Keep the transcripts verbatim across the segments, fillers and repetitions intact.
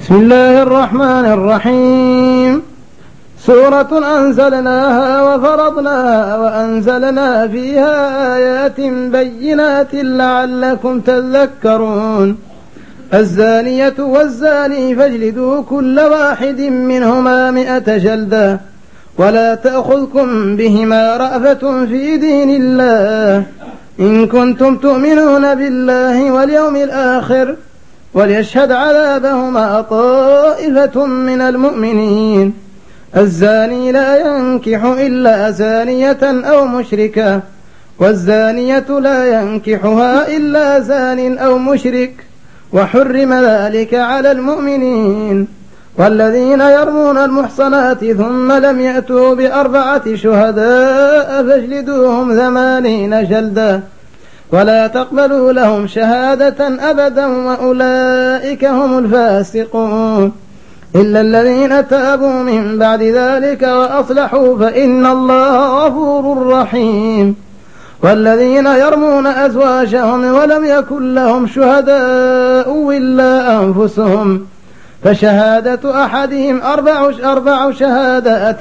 بسم الله الرحمن الرحيم. سورة أنزلناها وفرضناها وأنزلنا فيها آيات بينات لعلكم تذكرون. الزانية والزاني فاجلدوا كل واحد منهما مئة جلدة ولا تأخذكم بهما رأفة في دين الله إن كنتم تؤمنون بالله واليوم الآخر وليشهد عذابهما طائفة من المؤمنين. الزاني لا ينكح إلا زانية أو مشركة والزانية لا ينكحها إلا زان أو مشرك وحرم ذلك على المؤمنين. والذين يرمون المحصنات ثم لم يأتوا بأربعة شهداء فاجلدوهم ثمانين جلدة ولا تقبلوا لهم شهادة أبدا وأولئك هم الفاسقون إلا الذين تابوا من بعد ذلك وأصلحوا فإن الله غفور رحيم. والذين يرمون أزواجهم ولم يكن لهم شهداء إلا أنفسهم فشهادة أحدهم أربع, أربع شهادات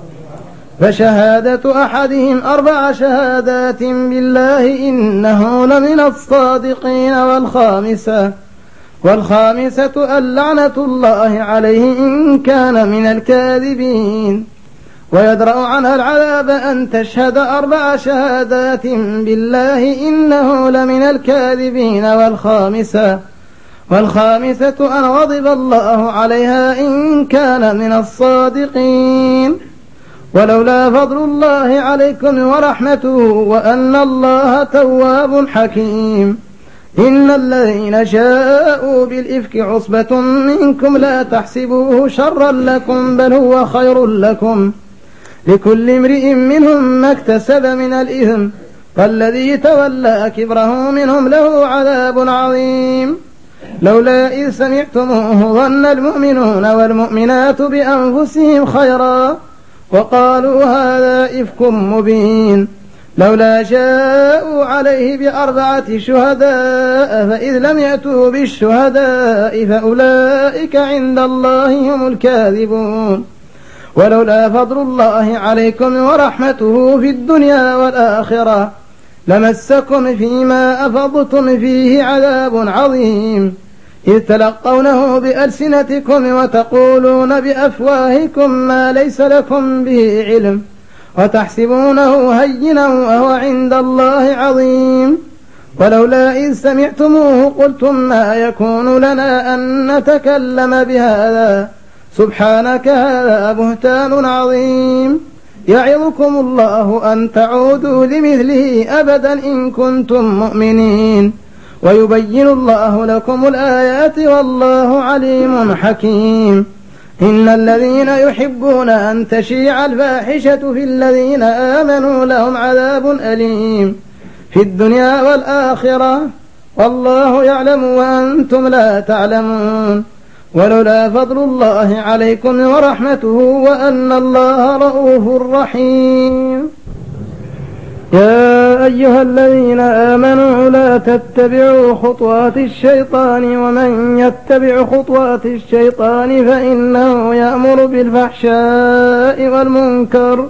فشهادة أحدهم أربع شهادات بالله إنه لمن الصادقين. والخامسة والخامسة اللعنة الله عليه إن كان من الكاذبين. ويدرأ عنها العذاب أن تشهد أربع شهادات بالله إنه لمن الكاذبين. والخامسة والخامسة أن غضب الله عليها إن كان من الصادقين. ولولا فضل الله عليكم ورحمته وأن الله تواب حكيم. إن الذين جاءوا بالإفك عصبة منكم لا تحسبوه شرا لكم بل هو خير لكم لكل امرئ منهم ما اكتسب من الإثم والذي تولى كبره منهم له عذاب عظيم. لولا إذ سمعتموه ظن المؤمنون والمؤمنات بأنفسهم خيرا وقالوا هذا إفك مبين. لولا جاءوا عليه بأربعة شهداء فإذ لم يأتوا بالشهداء فأولئك عند الله هم الكاذبون. ولولا فضل الله عليكم ورحمته في الدنيا والآخرة لمسكم فيما أفضتم فيه عذاب عظيم إذ تلقونه بألسنتكم وتقولون بأفواهكم ما ليس لكم به علم وتحسبونه هينا وهو عند الله عظيم. ولولا إذ سمعتموه قلتم ما يكون لنا أن نتكلم بهذا سبحانك هذا بهتان عظيم. يعظكم الله أن تعودوا لمثله أبدا إن كنتم مؤمنين ويبين الله لكم الآيات والله عليم حكيم. إن الذين يحبون أن تشيع الفاحشة في الذين آمنوا لهم عذاب أليم في الدنيا والآخرة والله يعلم وأنتم لا تعلمون. ولولا فضل الله عليكم ورحمته وأن الله رؤوف رحيم. يا أيها الذين آمنوا لا تتبعوا خطوات الشيطان ومن يتبع خطوات الشيطان فإنه يأمر بالفحشاء والمنكر.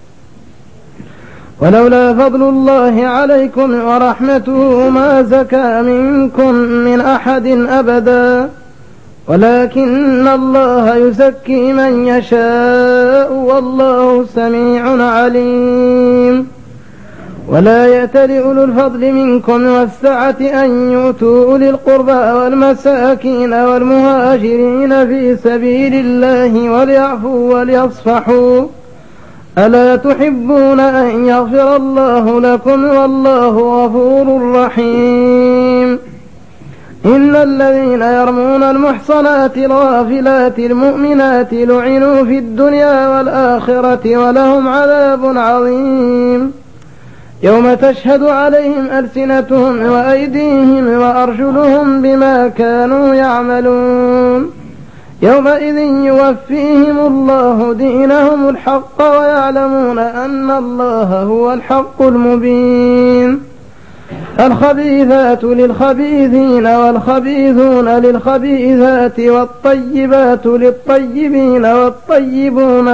ولولا فضل الله عليكم ورحمته ما زكى منكم من أحد أبدا ولكن الله يزكي من يشاء والله سميع عليم. ولا يأتل أولو الفضل منكم والسعة أن يؤتوا أولي القربى والمساكين والمهاجرين في سبيل الله وليعفوا وليصفحوا ألا تحبون أن يغفر الله لكم والله غفور رحيم. إن الذين يرمون المحصنات الغافلات المؤمنات لعنوا في الدنيا والآخرة ولهم عذاب عظيم يوم تشهد عليهم ألسنتهم وأيديهم وأرجلهم بما كانوا يعملون. يومئذ يوفيهم الله دينهم الحق ويعلمون أن الله هو الحق المبين. الخبيثات للخبيثين والخبيثون للخبيثات والطيبات للطيبين والطيبون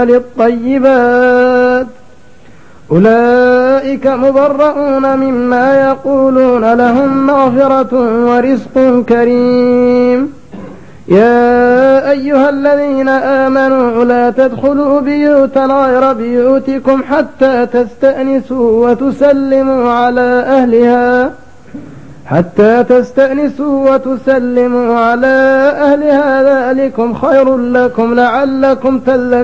للطيبات أولئك مبرؤون مما يقولون لهم مغفرة ورزق كريم. يا أيها الذين آمنوا لا تدخلوا بيوتا غير بيوتكم حتى تستأنسوا وتسلموا على أهلها حتى تستأنسوا وتسلموا على أهلها ذلكم خير لكم لعلكم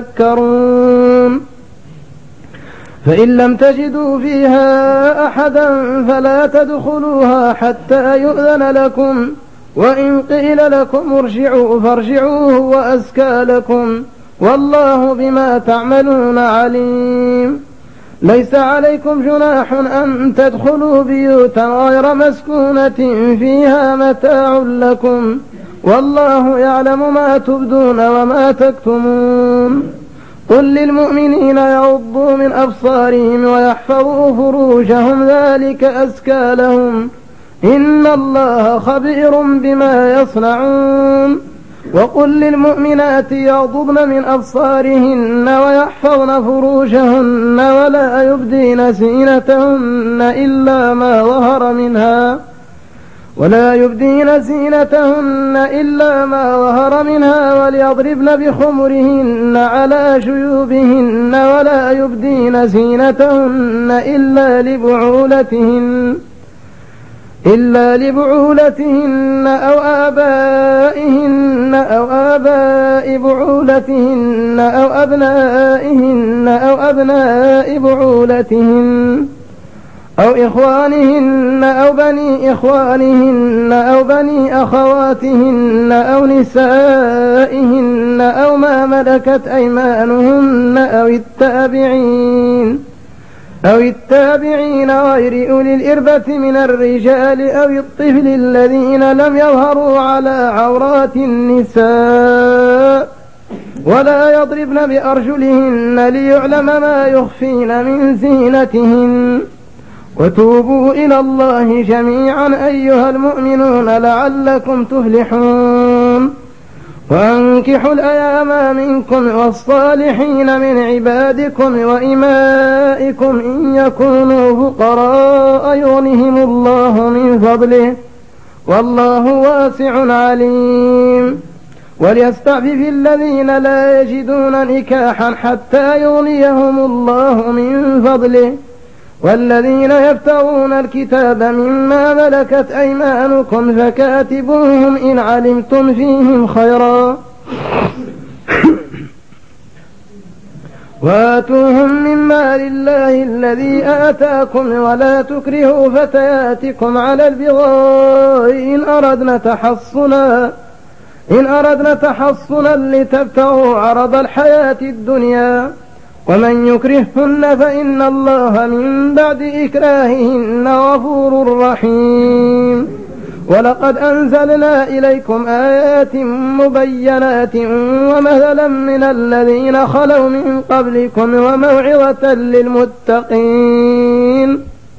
تذكرون. فإن لم تجدوا فيها أحدا فلا تدخلوها حتى يؤذن لكم وإن قيل لكم ارجعوا فارجعوا هو أزكى لكم والله بما تعملون عليم. ليس عليكم جناح أن تدخلوا بيوتا غير مسكونة فيها متاع لكم والله يعلم ما تبدون وما تكتمون. قل للمؤمنين يغضوا من أبصارهم ويحفظوا فروجهم ذلك أزكى لهم إن الله خبير بما يصنعون. وقل للمؤمنات يغضضن من أبصارهن ويحفظن فروجهن ولا يبدين زينتهن إلا ما ظهر منها ولا يبدين زينتهن إلا ما ظهر منها وليضربن بخمرهن على جيوبهن ولا يبدين زينتهن إلا لبعولتهن إلا لبعولتهن أو آبائهن أو آباء بعولتهن أو أبنائهن أو أبناء بعولتهن أو إخوانهن أو بني إخوانهن أو بني أخواتهن أو نسائهن أو ما ملكت أيمانهن أو التابعين أو التابعين غير أولي الإربة من الرجال أو الطفل الذين لم يظهروا على عورات النساء ولا يضربن بأرجلهن ليعلم ما يخفين من زينتهن. وتوبوا إلى الله جميعا أيها المؤمنون لعلكم تفلحون. وأنكحوا الأيام منكم والصالحين من عبادكم وإمائكم إن يكونوا فقراء يغنهم الله من فضله والله واسع عليم. وليستعفف الذين لا يجدون نكاحا حتى يغنيهم الله من فضله والذين يبتغون الكتاب مما ملكت أيمانكم فكاتبوهم إن علمتم فيهم خيرا وآتوهم من مال الله الذي آتاكم ولا تكرهوا فتياتكم على البغاء إن أردنا تحصنا إن أردنا تحصنا لتبتغوا عرض الحياة الدنيا ومن يكرههن فإن الله من بعد إكراههن غفور رحيم. ولقد أنزلنا إليكم آيات مبينات ومثلا من الذين خلوا من قبلكم وموعظة للمتقين.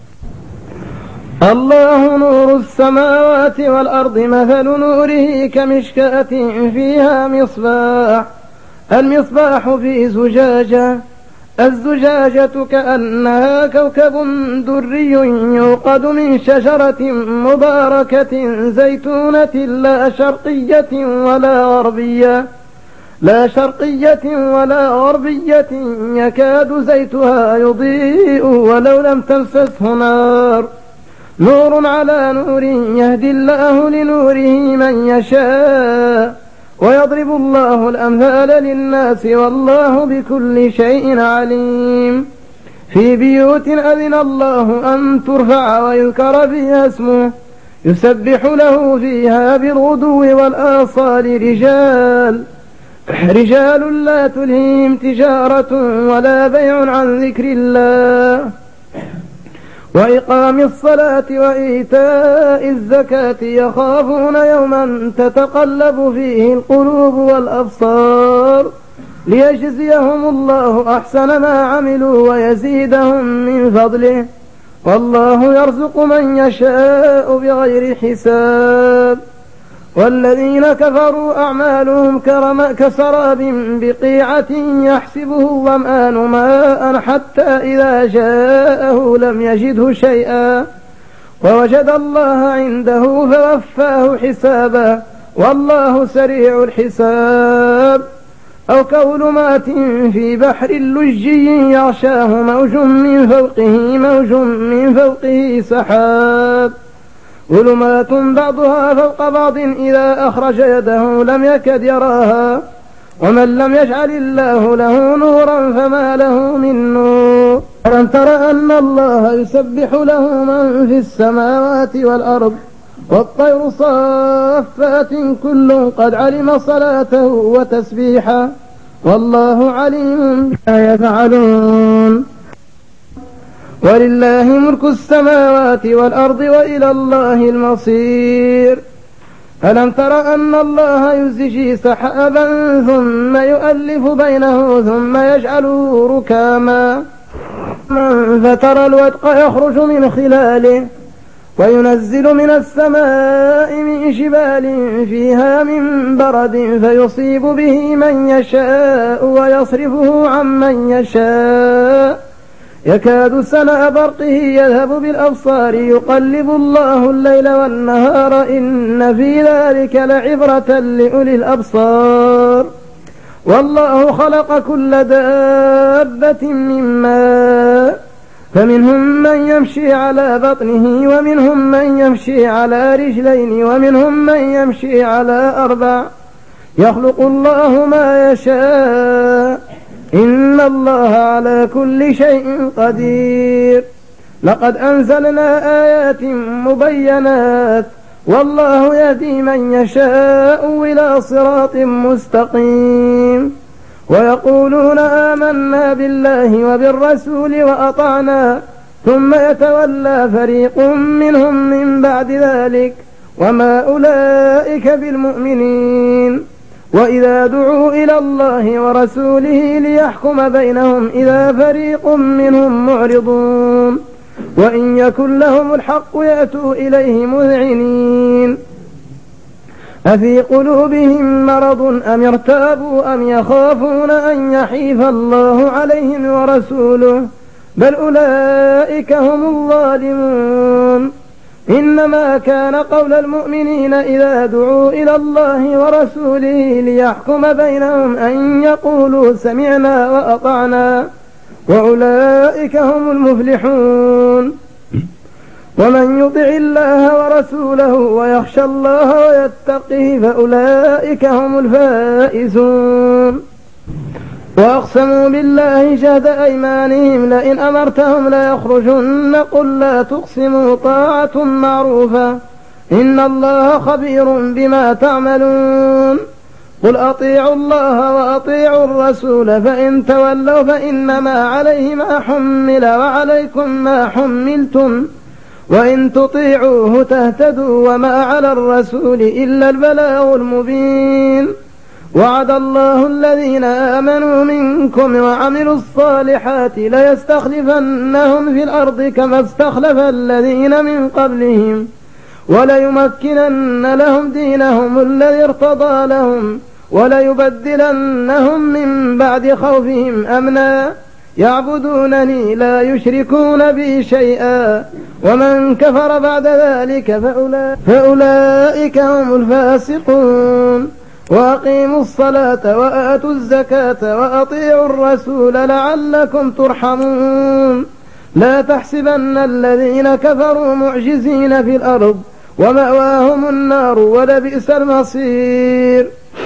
الله نور السماوات والأرض مثل نوره كمشكاة فيها مصباح المصباح في زجاجة الزجاجة كأنها كوكب دري يوقد من شجرة مباركة زيتونة لا شرقية ولا غربية لا شرقية ولا غربية يكاد زيتها يضيء ولو لم تمسسه نار نور على نور يهدي الله لنوره من يشاء ويضرب الله الأمثال للناس والله بكل شيء عليم. في بيوت أذن الله أن ترفع ويذكر فيها اسمه يسبح له فيها بالغدو والآصال رجال رجال لا تلهيهم تجارة ولا بيع عن ذكر الله وإقام الصلاة وإيتاء الزكاة يخافون يوما تتقلب فيه القلوب والأبصار ليجزيهم الله أحسن ما عملوا ويزيدهم من فضله والله يرزق من يشاء بغير حساب. والذين كفروا أعمالهم كسراب بقيعة يحسبه الظمآن ماء حتى إذا جاءه لم يجده شيئا ووجد الله عنده فوفاه حسابا والله سريع الحساب. أو كظلمات في بحر لجي يغشاه موج من فوقه موج من فوقه سحاب ظلمات بعضها فوق بعض إذا أخرج يده لم يكد يراها ومن لم يجعل الله له نورا فما له من نور. ألم تر أن الله يسبح له من في السماوات والأرض والطير صافات كل قد علم صلاته وتسبيحه والله عليم بما يفعلون. ولله ملك السماوات والأرض وإلى الله المصير. ألم تر أن الله يزجي سحابا ثم يؤلف بينه ثم يجعله ركاما فترى الودق يخرج من خلاله وينزل من السماء من جبال فيها من برد فيصيب به من يشاء ويصرفه عن من يشاء يكاد سنا برقه يذهب بالأبصار يقلب الله الليل والنهار إن في ذلك لعبرة لأولي الأبصار. والله خلق كل دابة من ماء فمنهم من يمشي على بطنه ومنهم من يمشي على رجلين ومنهم من يمشي على أربع يخلق الله ما يشاء إن الله على كل شيء قدير. لقد أنزلنا آيات مبينات والله يهدي من يشاء إلى صراط مستقيم. ويقولون آمنا بالله وبالرسول وأطعنا ثم يتولى فريق منهم من بعد ذلك وما أولئك بالمؤمنين. وإذا دعوا إلى الله ورسوله ليحكم بينهم إذا فريق منهم معرضون وإن يكن لهم الحق يأتوا إليه مذعنين. أفي قلوبهم مرض أم ارتابوا أم يخافون أن يحيف الله عليهم ورسوله بل أولئك هم الظالمون. إنما كان قول المؤمنين إذا دعوا إلى الله ورسوله ليحكم بينهم أن يقولوا سمعنا وأطعنا وأولئك هم المفلحون. ومن يطع الله ورسوله ويخشى الله ويتقه فأولئك هم الفائزون. وأقسموا بالله جهد أيمانهم لئن أمرتهم ليخرجن قل لا تقسموا طاعة معروفة إن الله خبير بما تعملون. قل أطيعوا الله وأطيعوا الرسول فإن تولوا فإنما عليه ما حمل وعليكم ما حملتم وإن تطيعوه تهتدوا وما على الرسول إلا البلاغ المبين. وعد الله الذين آمنوا منكم وعملوا الصالحات ليستخلفنهم في الأرض كما استخلف الذين من قبلهم وليمكنن لهم دينهم الذي ارتضى لهم وليبدلنهم من بعد خوفهم أمنا يعبدونني لا يشركون بي شيئا ومن كفر بعد ذلك فأولئك هم الفاسقون. وأقيموا الصلاة وآتوا الزكاة وأطيعوا الرسول لعلكم ترحمون. لا تحسبن الذين كفروا معجزين في الأرض ومأواهم النار ولبئس المصير.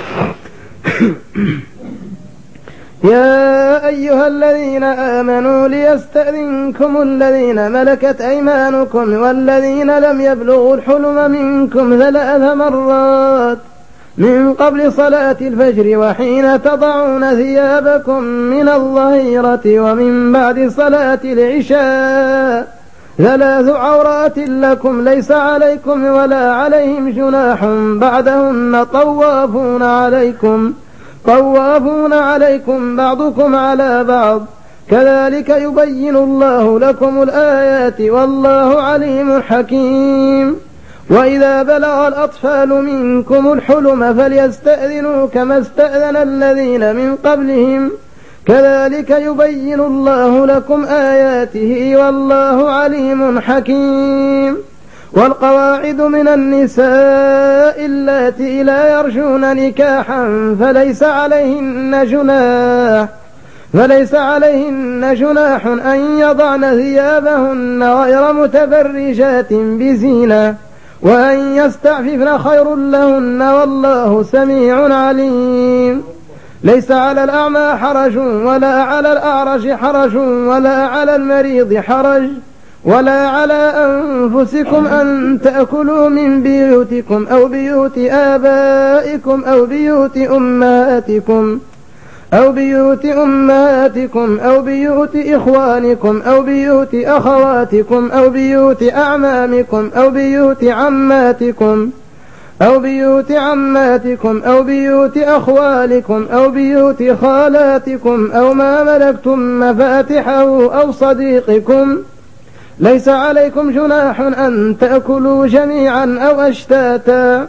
يا أيها الذين آمنوا ليستأذنكم الذين ملكت أيمانكم والذين لم يبلغوا الحلم منكم ثلاث مرات من قبل صلاة الفجر وحين تضعون ثيابكم من الظهيرة ومن بعد صلاة العشاء ثلاث عورات لكم ليس عليكم ولا عليهم جناح بعدهن طوافون عليكم طوافون عليكم بعضكم على بعض كذلك يبين الله لكم الآيات والله عليم حكيم. وإذا بلغ الأطفال منكم الحلم فليستأذنوا كما استأذن الذين من قبلهم كذلك يبين الله لكم آياته والله عليم حكيم. والقواعد من النساء اللاتي لا يرجون نكاحا فليس عليهن جناح فليس عليهن جناح أن يضعن ثيابهن غير متبرجات بزينة وأن يستعففن خير لهن والله سميع عليم. ليس على الأعمى حرج ولا على الأعرج حرج ولا على المريض حرج ولا على أنفسكم أن تأكلوا من بيوتكم أو بيوت آبائكم أو بيوت أمهاتكم أو بيوت أمهاتكم أو بيوت إخوانكم أو بيوت أخواتكم أو بيوت أعمامكم أو بيوت عماتكم أو بيوت عماتكم أو بيوت أخوالكم أو بيوت خالاتكم أو ما ملكتم مفاتحه أو صديقكم. ليس عليكم جناح أن تأكلوا جميعا أو أشتاتا.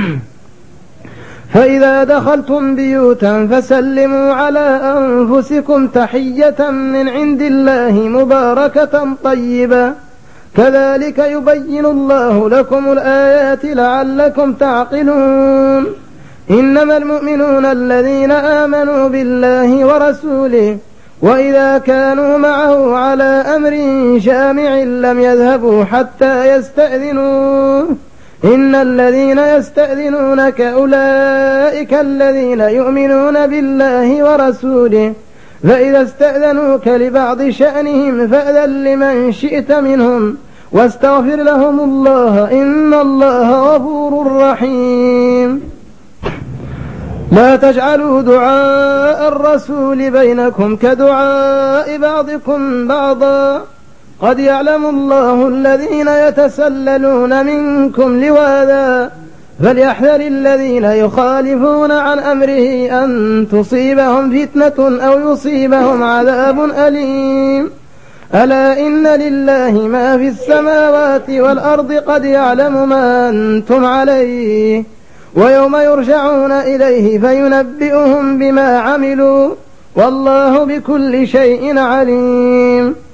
فإذا دخلتم بيوتا فسلموا على أنفسكم تحية من عند الله مباركة طيبة كذلك يبين الله لكم الآيات لعلكم تعقلون. إنما المؤمنون الذين آمنوا بالله ورسوله وإذا كانوا معه على أمر جامع لم يذهبوا حتى يستأذنوه إن الذين يستأذنونك أولئك الذين يؤمنون بالله ورسوله فإذا استأذنوك لبعض شأنهم فأذن لمن شئت منهم واستغفر لهم الله إن الله غفور رحيم. لا تجعلوا دعاء الرسول بينكم كدعاء بعضكم بعضا قد يعلم الله الذين يتسللون منكم لواذا فليحذر الذين يخالفون عن أمره أن تصيبهم فتنة أو يصيبهم عذاب أليم. ألا إن لله ما في السماوات والأرض قد يعلم ما أنتم عليه ويوم يرجعون إليه فينبئهم بما عملوا والله بكل شيء عليم.